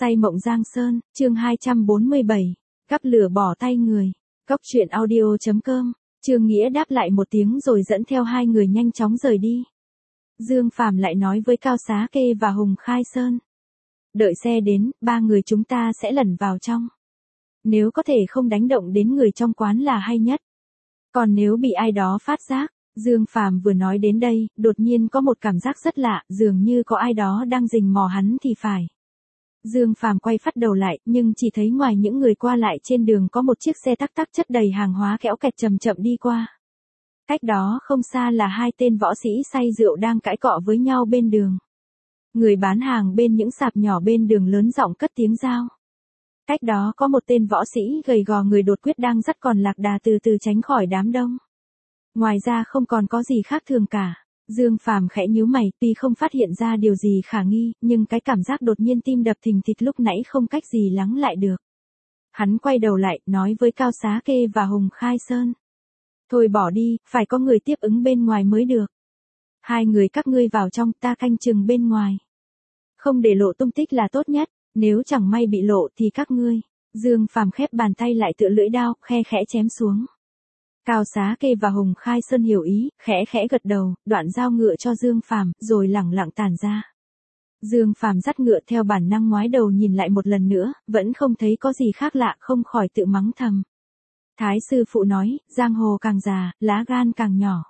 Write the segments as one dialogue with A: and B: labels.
A: Say mộng Giang Sơn, chương 247. Cắp lửa bỏ tay người. Cóc truyện audio.com. Trương Nghĩa đáp lại một tiếng rồi dẫn theo hai người nhanh chóng rời đi. Dương Phàm lại nói với Cao Xá Kê và Hùng Khai Sơn. Đợi xe đến, ba người chúng ta sẽ lẩn vào trong. Nếu có thể không đánh động đến người trong quán là hay nhất. Còn nếu bị ai đó phát giác, Dương Phàm vừa nói đến đây, đột nhiên có một cảm giác rất lạ, dường như có ai đó đang rình mò hắn thì phải. Dương Phàm quay phát đầu lại, nhưng chỉ thấy ngoài những người qua lại trên đường có một chiếc xe tắc tắc chất đầy hàng hóa kéo kẹt chậm chậm đi qua. Cách đó không xa là hai tên võ sĩ say rượu đang cãi cọ với nhau bên đường. Người bán hàng bên những sạp nhỏ bên đường lớn giọng cất tiếng rao. Cách đó có một tên võ sĩ gầy gò người đột quyết đang dắt con lạc đà từ từ tránh khỏi đám đông. Ngoài ra không còn có gì khác thường cả. Dương Phàm khẽ nhíu mày, tuy không phát hiện ra điều gì khả nghi, nhưng cái cảm giác đột nhiên tim đập thình thịch lúc nãy không cách gì lắng lại được. Hắn quay đầu lại, nói với Cao Xá Kê và Hùng Khai Sơn. Thôi bỏ đi, phải có người tiếp ứng bên ngoài mới được. Hai người các ngươi vào trong, ta canh chừng bên ngoài. Không để lộ tung tích là tốt nhất, nếu chẳng may bị lộ thì các ngươi. Dương Phàm khép bàn tay lại tựa lưỡi dao, khe khẽ chém xuống. Cao Xá Kê và Hùng Khai Sơn hiểu ý, khẽ khẽ gật đầu, đoạn dao ngựa cho Dương Phàm, rồi lẳng lặng tản ra. Dương Phàm dắt ngựa theo bản năng ngoái đầu nhìn lại một lần nữa, vẫn không thấy có gì khác lạ, không khỏi tự mắng thầm. Thái sư phụ nói, giang hồ càng già, lá gan càng nhỏ.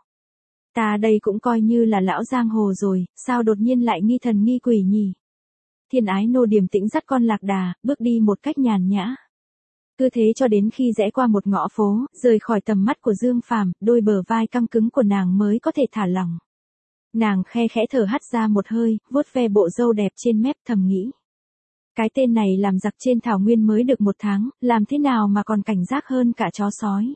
A: Ta đây cũng coi như là lão giang hồ rồi, sao đột nhiên lại nghi thần nghi quỷ nhỉ? Thiên Ái Nô điềm tĩnh dắt con lạc đà, bước đi một cách nhàn nhã. Cứ thế cho đến khi rẽ qua một ngõ phố, rời khỏi tầm mắt của Dương Phàm, đôi bờ vai căng cứng của nàng mới có thể thả lỏng. Nàng khe khẽ thở hắt ra một hơi, vuốt ve bộ râu đẹp trên mép thầm nghĩ. Cái tên này làm giặc trên thảo nguyên mới được 1 tháng, làm thế nào mà còn cảnh giác hơn cả chó sói.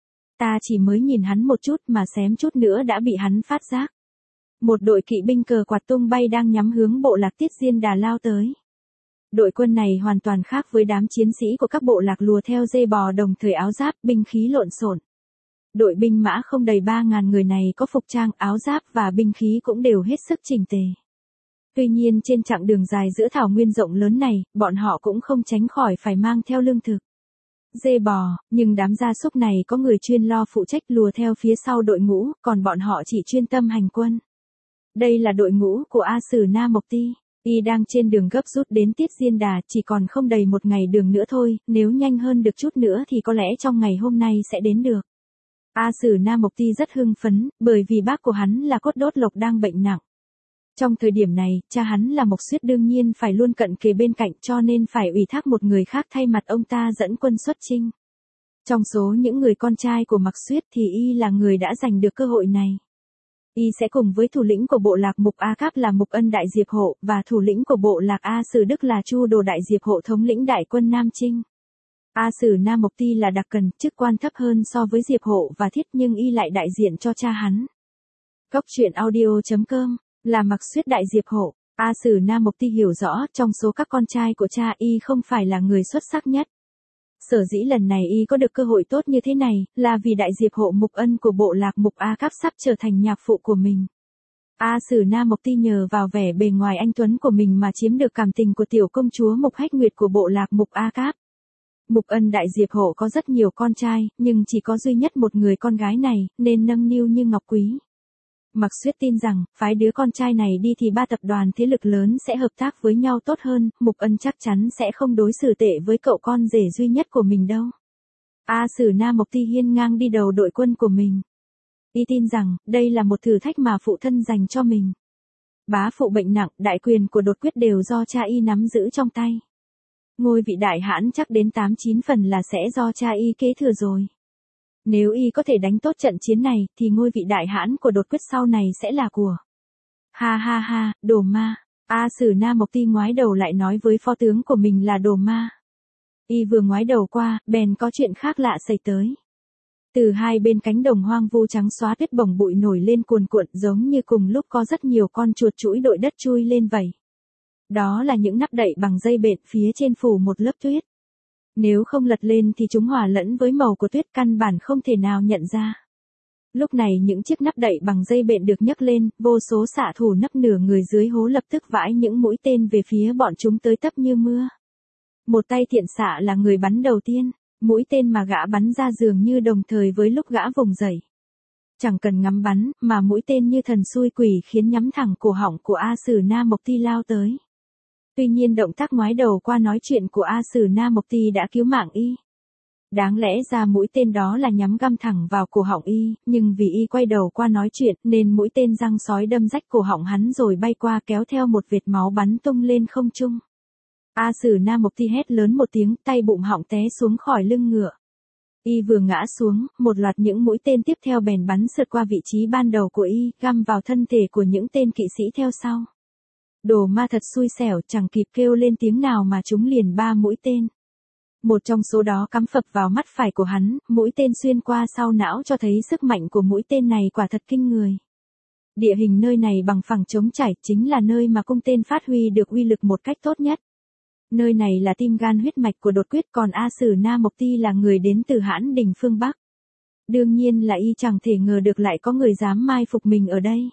A: Ta chỉ mới nhìn hắn một chút mà xém chút nữa đã bị hắn phát giác. Một đội kỵ binh cờ quạt tung bay đang nhắm hướng bộ lạc Tiết Diên Đà lao tới. Đội quân này hoàn toàn khác với đám chiến sĩ của các bộ lạc lùa theo dê bò đồng thời áo giáp, binh khí lộn xộn. Đội binh mã không đầy 3.000 người này có phục trang, áo giáp và binh khí cũng đều hết sức chỉnh tề. Tuy nhiên trên chặng đường dài giữa thảo nguyên rộng lớn này, bọn họ cũng không tránh khỏi phải mang theo lương thực. Dê bò, nhưng đám gia súc này có người chuyên lo phụ trách lùa theo phía sau đội ngũ, còn bọn họ chỉ chuyên tâm hành quân. Đây là đội ngũ của A Sử Na Mộc Ti. Y đang trên đường gấp rút đến Tiết Diên Đà, chỉ còn không đầy 1 ngày đường nữa thôi, nếu nhanh hơn được chút nữa thì có lẽ trong ngày hôm nay sẽ đến được. A Sử Na Mộc Ti rất hưng phấn, bởi vì bác của hắn là Cốt Đốt Lộc đang bệnh nặng. Trong thời điểm này, cha hắn là Mộc Xuyết đương nhiên phải luôn cận kề bên cạnh cho nên phải ủy thác một người khác thay mặt ông ta dẫn quân xuất chinh. Trong số những người con trai của Mộc Xuyết thì Y là người đã giành được cơ hội này. Y sẽ cùng với thủ lĩnh của bộ lạc Mục A Cáp là Mục Ân Đại Diệp Hộ, và thủ lĩnh của bộ lạc A Sử Đức là Chu Đồ Đại Diệp Hộ thống lĩnh đại quân Nam Chinh. A Sử Na Mộc Ti là đặc cần, chức quan thấp hơn so với Diệp Hộ và Thiết nhưng Y lại đại diện cho cha hắn. Cóc truyện audio.com, là Mộc Xuyết Đại Diệp Hộ. A Sử Na Mộc Ti hiểu rõ, trong số các con trai của cha Y không phải là người xuất sắc nhất. Sở dĩ lần này Y có được cơ hội tốt như thế này, là vì Đại Diệp Hộ Mục Ân của bộ lạc Mục A Cáp sắp trở thành nhạc phụ của mình. A Sử Na Mộc Ti nhờ vào vẻ bề ngoài anh tuấn của mình mà chiếm được cảm tình của tiểu công chúa Mục Hách Nguyệt của bộ lạc Mục A Cáp. Mục Ân Đại Diệp Hộ có rất nhiều con trai, nhưng chỉ có duy nhất một người con gái này, nên nâng niu như ngọc quý. Mộc Xuyết tin rằng, phái đứa con trai này đi thì 3 tập đoàn thế lực lớn sẽ hợp tác với nhau tốt hơn, Mục Ân chắc chắn sẽ không đối xử tệ với cậu con rể duy nhất của mình đâu. A Sử Na Mộc Ti hiên ngang đi đầu đội quân của mình. Y tin rằng, đây là một thử thách mà phụ thân dành cho mình. Bá phụ bệnh nặng, đại quyền của Đột Quyết đều do cha Y nắm giữ trong tay. Ngôi vị đại hãn chắc đến 8-9 phần là sẽ do cha Y kế thừa rồi. Nếu Y có thể đánh tốt trận chiến này, thì ngôi vị đại hãn của Đột Quyết sau này sẽ là của. Ha ha ha, Đồ Ma. A Sử Na Mộc Ti ngoái đầu lại nói với phó tướng của mình là Đồ Ma. Y vừa ngoái đầu qua, bèn có chuyện khác lạ xảy tới. Từ hai bên cánh đồng hoang vu trắng xóa tuyết bồng bụi nổi lên cuồn cuộn, giống như cùng lúc có rất nhiều con chuột chũi đội đất chui lên vậy. Đó là những nắp đậy bằng dây bện, phía trên phủ một lớp tuyết. Nếu không lật lên thì chúng hòa lẫn với màu của tuyết, căn bản không thể nào nhận ra. Lúc này những chiếc nắp đậy bằng dây bện được nhấc lên, vô số xạ thủ nấp nửa người dưới hố lập tức vãi những mũi tên về phía bọn chúng tới tấp như mưa. Một tay thiện xạ là người bắn đầu tiên, mũi tên mà gã bắn ra dường như đồng thời với lúc gã vùng dậy. Chẳng cần ngắm bắn, mà mũi tên như thần xui quỷ khiến nhắm thẳng cổ họng của A Sử Na Mộc Ti lao tới. Tuy nhiên động tác ngoái đầu qua nói chuyện của A Sử Na Mộc Ti đã cứu mạng y. Đáng lẽ ra mũi tên đó là nhắm găm thẳng vào cổ họng y, nhưng vì y quay đầu qua nói chuyện nên mũi tên răng sói đâm rách cổ họng hắn rồi bay qua kéo theo một vệt máu bắn tung lên không trung. A Sử Na Mộc Ti hét lớn một tiếng, tay bụng họng té xuống khỏi lưng ngựa. Y vừa ngã xuống, một loạt những mũi tên tiếp theo bèn bắn sượt qua vị trí ban đầu của y, găm vào thân thể của những tên kỵ sĩ theo sau. Đồ ma thật xui xẻo, chẳng kịp kêu lên tiếng nào mà trúng liền 3 mũi tên. Một trong số đó cắm phập vào mắt phải của hắn, mũi tên xuyên qua sau não cho thấy sức mạnh của mũi tên này quả thật kinh người. Địa hình nơi này bằng phẳng trống trải, chính là nơi mà cung tên phát huy được uy lực một cách tốt nhất. Nơi này là tim gan huyết mạch của Đột Quyết, còn A Sử Na Mộc Ti là người đến từ Hãn Đình phương Bắc. Đương nhiên là y chẳng thể ngờ được lại có người dám mai phục mình ở đây.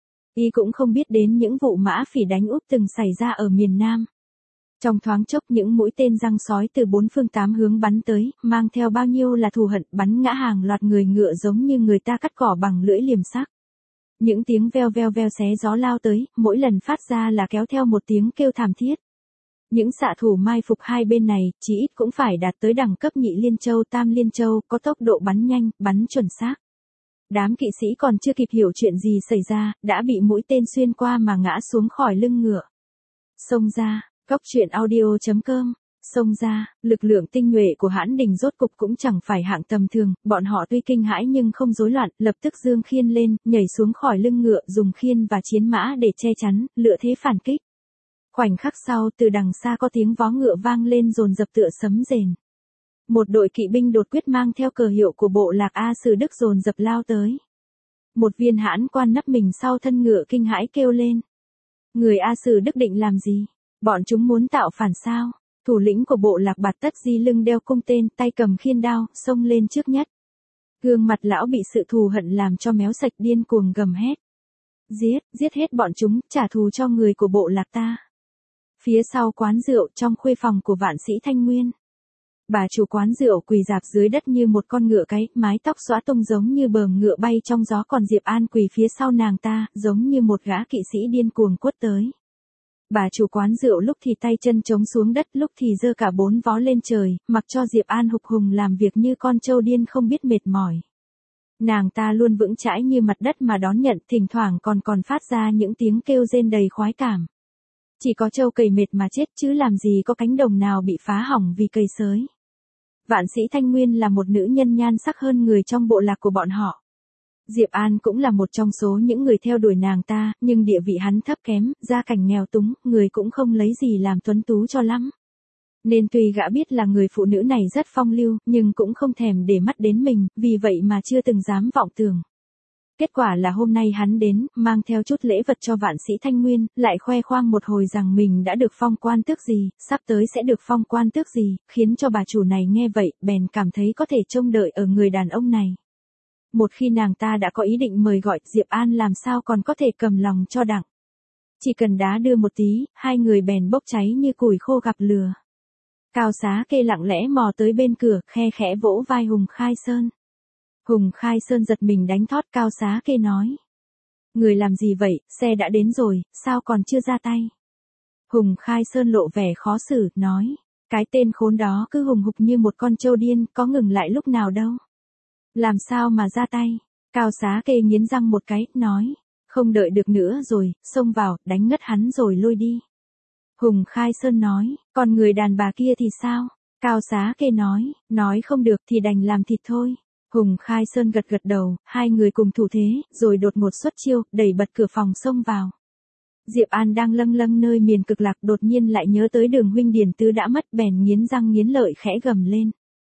A: Y cũng không biết đến những vụ mã phỉ đánh úp từng xảy ra ở miền Nam. Trong thoáng chốc những mũi tên răng sói từ 4 phương 8 hướng bắn tới, mang theo bao nhiêu là thù hận, bắn ngã hàng loạt người ngựa giống như người ta cắt cỏ bằng lưỡi liềm sắc. Những tiếng veo veo veo xé gió lao tới, mỗi lần phát ra là kéo theo một tiếng kêu thảm thiết. Những xạ thủ mai phục hai bên này, chỉ ít cũng phải đạt tới đẳng cấp Nhị Liên Châu, Tam Liên Châu, có tốc độ bắn nhanh, bắn chuẩn xác. Đám kỵ sĩ còn chưa kịp hiểu chuyện gì xảy ra, đã bị mũi tên xuyên qua mà ngã xuống khỏi lưng ngựa. Xông ra, Cốc.truyện.audio.com. Xông ra, lực lượng tinh nhuệ của Hãn Đình rốt cục cũng chẳng phải hạng tầm thường, bọn họ tuy kinh hãi nhưng không rối loạn, lập tức giương khiên lên, nhảy xuống khỏi lưng ngựa, dùng khiên và chiến mã để che chắn, lựa thế phản kích. Khoảnh khắc sau, từ đằng xa có tiếng vó ngựa vang lên dồn dập tựa sấm rền. Một đội kỵ binh Đột Quyết mang theo cờ hiệu của bộ lạc A Sử Đức dồn dập lao tới. Một viên hãn quan nấp mình sau thân ngựa kinh hãi kêu lên. Người A Sử Đức định làm gì? Bọn chúng muốn tạo phản sao? Thủ lĩnh của bộ lạc Bạt Tất Di lưng đeo cung tên, tay cầm khiên đao, xông lên trước nhất. Gương mặt lão bị sự thù hận làm cho méo sạch, điên cuồng gầm hét. Giết hết bọn chúng, trả thù cho người của bộ lạc ta. Phía sau quán rượu, trong khuê phòng của Vạn Sĩ Thanh Nguyên. Bà chủ quán rượu quỳ rạp dưới đất như một con ngựa cái, mái tóc xõa tung giống như bờm ngựa bay trong gió, còn Diệp An quỳ phía sau nàng ta, giống như một gã kỵ sĩ điên cuồng quất tới. Bà chủ quán rượu lúc thì tay chân chống xuống đất, lúc thì giơ cả 4 vó lên trời, mặc cho Diệp An hục hùng làm việc như con trâu điên không biết mệt mỏi. Nàng ta luôn vững chãi như mặt đất mà đón nhận, thỉnh thoảng còn phát ra những tiếng kêu rên đầy khoái cảm. Chỉ có trâu cày mệt mà chết chứ làm gì có cánh đồng nào bị phá hỏng vì cày sới. Vạn Sĩ Thanh Nguyên là một nữ nhân nhan sắc hơn người trong bộ lạc của bọn họ. Diệp An cũng là một trong số những người theo đuổi nàng ta, nhưng địa vị hắn thấp kém, gia cảnh nghèo túng, người cũng không lấy gì làm tuấn tú cho lắm. Nên tuy gã biết là người phụ nữ này rất phong lưu, nhưng cũng không thèm để mắt đến mình, vì vậy mà chưa từng dám vọng tưởng. Kết quả là hôm nay hắn đến, mang theo chút lễ vật cho Vạn Sĩ Thanh Nguyên, lại khoe khoang một hồi rằng mình đã được phong quan tước gì, sắp tới sẽ được phong quan tước gì, khiến cho bà chủ này nghe vậy, bèn cảm thấy có thể trông đợi ở người đàn ông này. Một khi nàng ta đã có ý định mời gọi, Diệp An làm sao còn có thể cầm lòng cho đặng. Chỉ cần đá đưa một tí, hai người bèn bốc cháy như củi khô gặp lửa. Cao Xá Kê lặng lẽ mò tới bên cửa, khe khẽ vỗ vai Hùng Khai Sơn. Hùng Khai Sơn giật mình đánh thót. Cao Xá Kê nói. Người làm gì vậy, xe đã đến rồi, sao còn chưa ra tay? Hùng Khai Sơn lộ vẻ khó xử, nói. Cái tên khốn đó cứ hùng hục như một con trâu điên, có ngừng lại lúc nào đâu. Làm sao mà ra tay? Cao Xá Kê nghiến răng một cái, nói. Không đợi được nữa rồi, xông vào, đánh ngất hắn rồi lôi đi. Hùng Khai Sơn nói. Còn người đàn bà kia thì sao? Cao Xá Kê nói không được thì đành làm thịt thôi. Hùng Khai Sơn gật gật đầu, hai người cùng thủ thế, rồi đột ngột xuất chiêu, đẩy bật cửa phòng xông vào. Diệp An đang lâng lâng nơi miền cực lạc, đột nhiên lại nhớ tới Đường huynh Điền Tứ đã mất, bèn nghiến răng nghiến lợi khẽ gầm lên.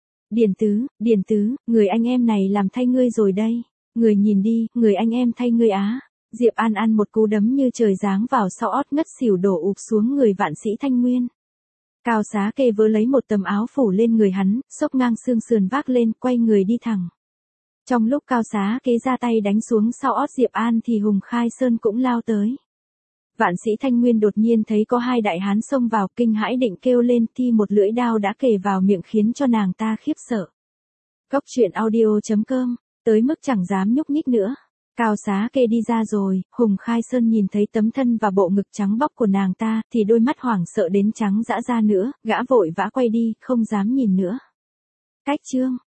A: Điền Tứ, người anh em này làm thay ngươi rồi đây. Người nhìn đi, người anh em thay ngươi á. Diệp An ăn một cú đấm như trời giáng vào sau ót, ngất xỉu đổ ụp xuống người Vạn Sĩ Thanh Nguyên. Cao Xá Kê vớ lấy một tấm áo phủ lên người hắn, xốc ngang xương sườn vác lên, quay người đi thẳng. Trong lúc Cao Xá Kê ra tay đánh xuống sau ót Diệp An thì Hùng Khai Sơn cũng lao tới. Vạn Sĩ Thanh Nguyên đột nhiên thấy có hai đại hán xông vào, kinh hãi định kêu lên thì một lưỡi đao đã kề vào miệng khiến cho nàng ta khiếp sợ. Cốc truyện audio.com, tới mức chẳng dám nhúc nhích nữa. Cao Xá Kê đi ra rồi, Hùng Khai Sơn nhìn thấy tấm thân và bộ ngực trắng bóc của nàng ta thì đôi mắt hoảng sợ đến trắng dã ra nữa, gã vội vã quay đi, không dám nhìn nữa. Cách chương